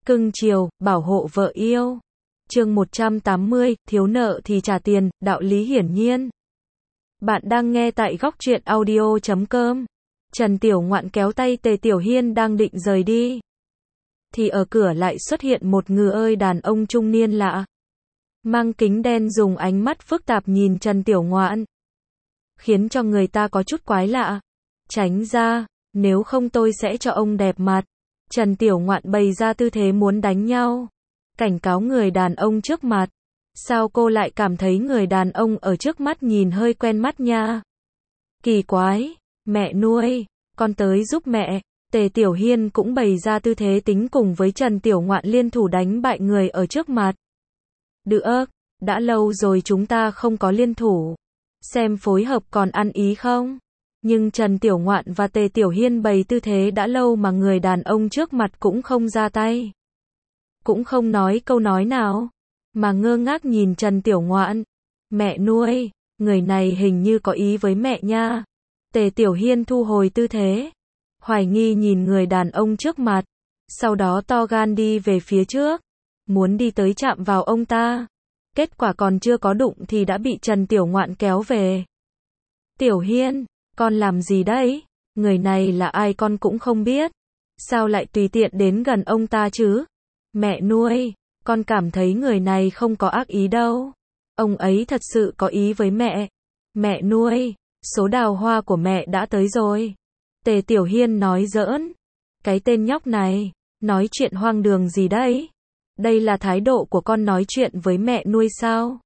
Cưng chiều, bảo hộ vợ yêu. Chương 180, thiếu nợ thì trả tiền, đạo lý hiển nhiên. Bạn đang nghe tại góc truyện audio.com. Trần Tiểu Ngoạn kéo tay Tề Tiểu Hiên đang định rời đi. Thì ở cửa lại xuất hiện một người ơi đàn ông trung niên lạ. Mang kính đen dùng ánh mắt phức tạp nhìn Trần Tiểu Ngoạn. Khiến cho người ta có chút quái lạ. Tránh ra, nếu không tôi sẽ cho ông đẹp mặt. Trần Tiểu Ngoạn bày ra tư thế muốn đánh nhau. Cảnh cáo người đàn ông trước mặt. Sao cô lại cảm thấy người đàn ông ở trước mắt nhìn hơi quen mắt nha? Kỳ quái, mẹ nuôi, con tới giúp mẹ. Tề Tiểu Hiên cũng bày ra tư thế tính cùng với Trần Tiểu Ngoạn liên thủ đánh bại người ở trước mặt. Được, đã lâu rồi chúng ta không có liên thủ. Xem phối hợp còn ăn ý không? Nhưng Trần Tiểu Ngoạn và Tề Tiểu Hiên bày tư thế đã lâu mà người đàn ông trước mặt cũng không ra tay. Cũng không nói câu nói nào, mà ngơ ngác nhìn Trần Tiểu Ngoạn. Mẹ nuôi, người này hình như có ý với mẹ nha. Tề Tiểu Hiên thu hồi tư thế, hoài nghi nhìn người đàn ông trước mặt, sau đó to gan đi về phía trước, muốn đi tới chạm vào ông ta. Kết quả còn chưa có đụng thì đã bị Trần Tiểu Ngoạn kéo về. Tiểu Hiên, con làm gì đấy? Người này là ai con cũng không biết. Sao lại tùy tiện đến gần ông ta chứ? Mẹ nuôi, con cảm thấy người này không có ác ý đâu. Ông ấy thật sự có ý với mẹ. Mẹ nuôi, số đào hoa của mẹ đã tới rồi. Tề Tiểu Hiên nói giỡn. Cái tên nhóc này, nói chuyện hoang đường gì đấy? Đây là thái độ của con nói chuyện với mẹ nuôi sao?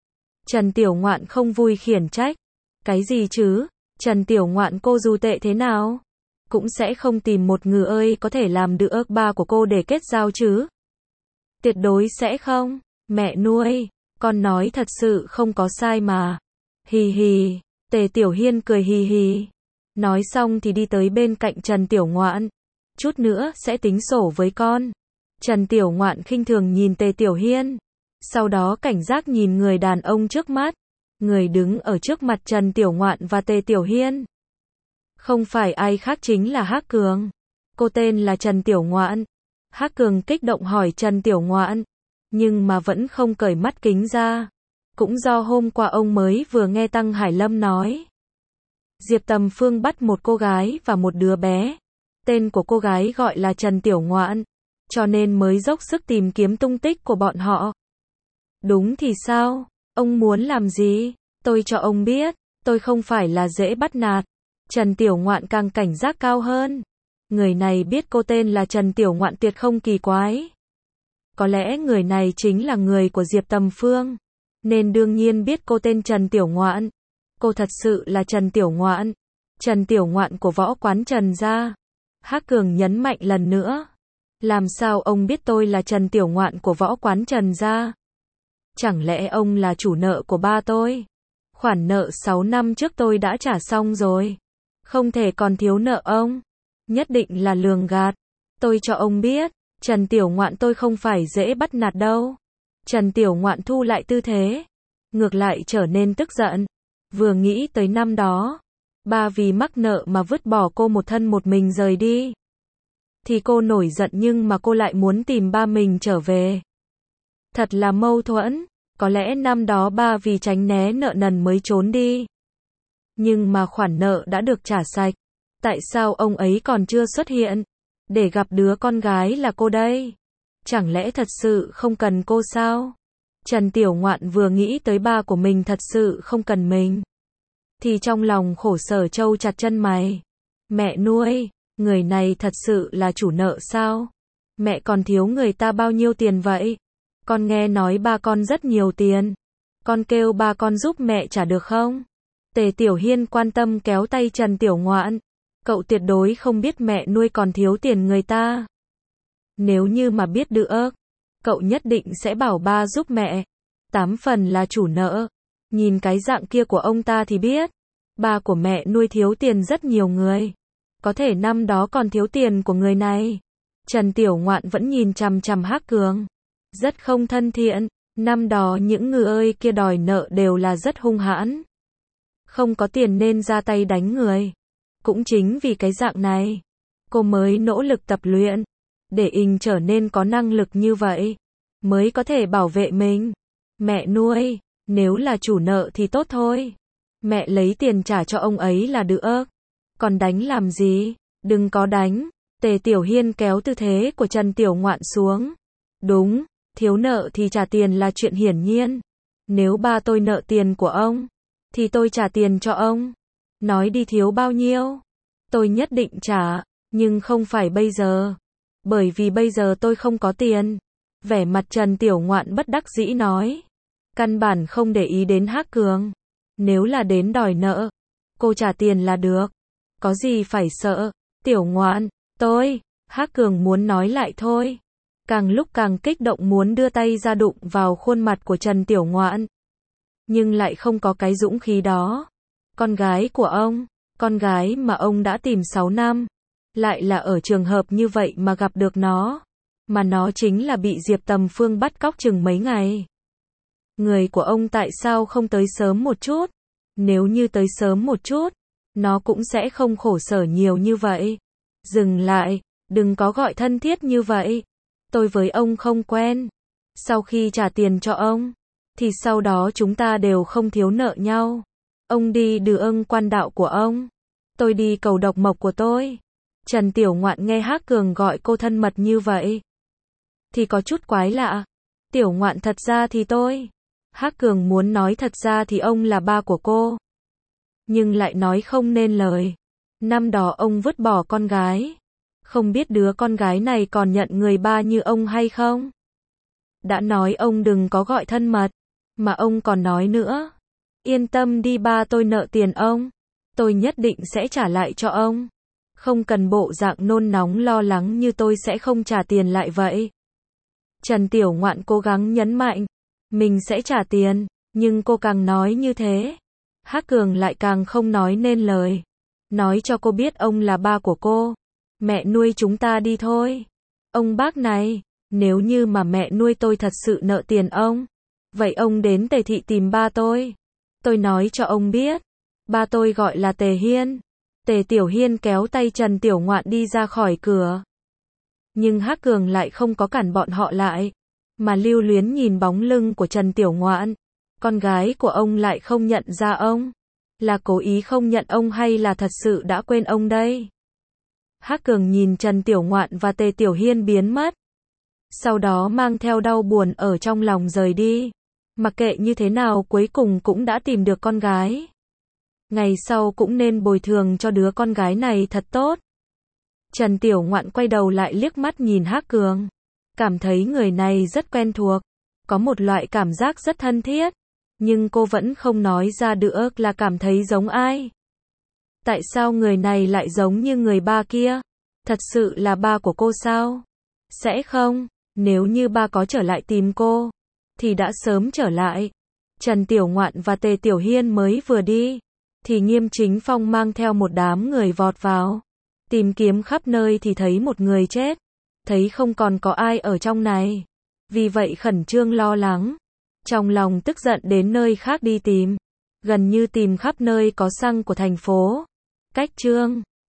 Trần Tiểu Ngoạn không vui khiển trách. Cái gì chứ? Trần Tiểu Ngoạn cô dù tệ thế nào, cũng sẽ không tìm một người ơi có thể làm được ba của cô để kết giao chứ. Tuyệt đối sẽ không. Mẹ nuôi, con nói thật sự không có sai mà. Hì hì, Tề Tiểu Hiên cười hì hì. Nói xong thì đi tới bên cạnh Trần Tiểu Ngoạn. Chút nữa sẽ tính sổ với con. Trần Tiểu Ngoạn khinh thường nhìn Tề Tiểu Hiên. Sau đó cảnh giác nhìn người đàn ông trước mắt. Người đứng ở trước mặt Trần Tiểu Ngoạn và Tề Tiểu Hiên. Không phải ai khác chính là Hắc Cường. Cô tên là Trần Tiểu Ngoạn. Hắc Cường kích động hỏi Trần Tiểu Ngoạn. Nhưng mà vẫn không cởi mắt kính ra. Cũng do hôm qua ông mới vừa nghe Tăng Hải Lâm nói. Diệp Tầm Phương bắt một cô gái và một đứa bé. Tên của cô gái gọi là Trần Tiểu Ngoạn. Cho nên mới dốc sức tìm kiếm tung tích của bọn họ. Đúng thì sao? Ông muốn làm gì? Tôi cho ông biết, tôi không phải là dễ bắt nạt. Trần Tiểu Ngoạn càng cảnh giác cao hơn. Người này biết cô tên là Trần Tiểu Ngoạn tuyệt không kỳ quái. Có lẽ người này chính là người của Diệp Tầm Phương. Nên đương nhiên biết cô tên Trần Tiểu Ngoạn. Cô thật sự là Trần Tiểu Ngoạn. Trần Tiểu Ngoạn của võ quán Trần gia. Hắc Cường nhấn mạnh lần nữa. Làm sao ông biết tôi là Trần Tiểu Ngoạn của võ quán Trần gia? Chẳng lẽ ông là chủ nợ của ba tôi? Khoản nợ 6 năm trước tôi đã trả xong rồi. Không thể còn thiếu nợ ông. Nhất định là lường gạt. Tôi cho ông biết, Trần Tiểu Ngoạn tôi không phải dễ bắt nạt đâu. Trần Tiểu Ngoạn thu lại tư thế. Ngược lại trở nên tức giận. Vừa nghĩ tới năm đó. Ba vì mắc nợ mà vứt bỏ cô một thân một mình rời đi. Thì cô nổi giận nhưng mà cô lại muốn tìm ba mình trở về. Thật là mâu thuẫn. Có lẽ năm đó ba vì tránh né nợ nần mới trốn đi. Nhưng mà khoản nợ đã được trả sạch. Tại sao ông ấy còn chưa xuất hiện? Để gặp đứa con gái là cô đây. Chẳng lẽ thật sự không cần cô sao? Trần Tiểu Ngoạn vừa nghĩ tới ba của mình thật sự không cần mình. Thì trong lòng khổ sở trâu chặt chân mày. Mẹ nuôi, người này thật sự là chủ nợ sao? Mẹ còn thiếu người ta bao nhiêu tiền vậy? Con nghe nói ba con rất nhiều tiền. Con kêu ba con giúp mẹ trả được không? Tề Tiểu Hiên quan tâm kéo tay Trần Tiểu Ngoạn. Cậu tuyệt đối không biết mẹ nuôi còn thiếu tiền người ta. Nếu như mà biết được, cậu nhất định sẽ bảo ba giúp mẹ. 8 phần là chủ nợ. Nhìn cái dạng kia của ông ta thì biết. Ba của mẹ nuôi thiếu tiền rất nhiều người. Có thể năm đó còn thiếu tiền của người này. Trần Tiểu Ngoạn vẫn nhìn chằm chằm Hắc Cường. Rất không thân thiện. Năm đó những người ơi kia đòi nợ đều là rất hung hãn. Không có tiền nên ra tay đánh người. Cũng chính vì cái dạng này, cô mới nỗ lực tập luyện. để Ing trở nên có năng lực như vậy, mới có thể bảo vệ mình. Mẹ nuôi, nếu là chủ nợ thì tốt thôi. Mẹ lấy tiền trả cho ông ấy là được. Còn đánh làm gì? Đừng có đánh. Tề Tiểu Hiên kéo tư thế của Trần Tiểu Ngoạn xuống. Đúng, thiếu nợ thì trả tiền là chuyện hiển nhiên. Nếu ba tôi nợ tiền của ông, thì tôi trả tiền cho ông. Nói đi thiếu bao nhiêu? Tôi nhất định trả, nhưng không phải bây giờ. Bởi vì bây giờ tôi không có tiền. Vẻ mặt Trần Tiểu Ngoạn bất đắc dĩ nói. Căn bản không để ý đến Hắc Cường. Nếu là đến đòi nợ, cô trả tiền là được. Có gì phải sợ? Tiểu Ngoạn, Hắc Cường muốn nói lại thôi. Càng lúc càng kích động muốn đưa tay ra đụng vào khuôn mặt của Trần Tiểu Ngoạn. Nhưng lại không có cái dũng khí đó. Con gái của ông, con gái mà ông đã tìm 6 năm. Lại là ở trường hợp như vậy mà gặp được nó. Mà nó chính là bị Diệp Tầm Phương bắt cóc chừng mấy ngày. Người của ông tại sao không tới sớm một chút? Nếu như tới sớm một chút, nó cũng sẽ không khổ sở nhiều như vậy. Dừng lại, đừng có gọi thân thiết như vậy. Tôi với ông không quen. Sau khi trả tiền cho ông, thì sau đó chúng ta đều không thiếu nợ nhau. Ông đi đường quan đạo của ông, tôi đi cầu độc mộc của tôi. Trần Tiểu Ngoạn nghe Hắc Cường gọi cô thân mật như vậy, thì có chút quái lạ. Tiểu Ngoạn thật ra thì Hắc Cường muốn nói thật ra thì ông là ba của cô. Nhưng lại nói không nên lời. Năm đó ông vứt bỏ con gái. Không biết đứa con gái này còn nhận người ba như ông hay không? Đã nói ông đừng có gọi thân mật. Mà ông còn nói nữa. Yên tâm đi, ba tôi nợ tiền ông. Tôi nhất định sẽ trả lại cho ông. Không cần bộ dạng nôn nóng lo lắng như tôi sẽ không trả tiền lại vậy. Trần Tiểu Ngoạn cố gắng nhấn mạnh. Mình sẽ trả tiền. Nhưng cô càng nói như thế, Hắc Cường lại càng không nói nên lời. Nói cho cô biết ông là ba của cô. Mẹ nuôi chúng ta đi thôi. Ông bác này, nếu như mà mẹ nuôi tôi thật sự nợ tiền ông, vậy ông đến Tề thị tìm ba tôi. Tôi nói cho ông biết, ba tôi gọi là Tề Hiên. Tề Tiểu Hiên kéo tay Trần Tiểu Ngoạn đi ra khỏi cửa. Nhưng Hắc Cường lại không có cản bọn họ lại, mà lưu luyến nhìn bóng lưng của Trần Tiểu Ngoạn. Con gái của ông lại không nhận ra ông. Là cố ý không nhận ông hay là thật sự đã quên ông đây? Hắc Cường nhìn Trần Tiểu Ngoạn và Tề Tiểu Hiên biến mất. Sau đó mang theo đau buồn ở trong lòng rời đi. Mặc kệ như thế nào cuối cùng cũng đã tìm được con gái. Ngày sau cũng nên bồi thường cho đứa con gái này thật tốt. Trần Tiểu Ngoạn quay đầu lại liếc mắt nhìn Hắc Cường. Cảm thấy người này rất quen thuộc. Có một loại cảm giác rất thân thiết. Nhưng cô vẫn không nói ra được là cảm thấy giống ai. Tại sao người này lại giống như người ba kia? Thật sự là ba của cô sao? Sẽ không, nếu như ba có trở lại tìm cô, thì đã sớm trở lại. Trần Tiểu Ngoạn và Tề Tiểu Hiên mới vừa đi, thì Nghiêm Chính Phong mang theo một đám người vọt vào. Tìm kiếm khắp nơi thì thấy một người chết. Thấy không còn có ai ở trong này. Vì vậy khẩn trương lo lắng. Trong lòng tức giận đến nơi khác đi tìm. Gần như tìm khắp nơi có xăng của thành phố. Cách Trương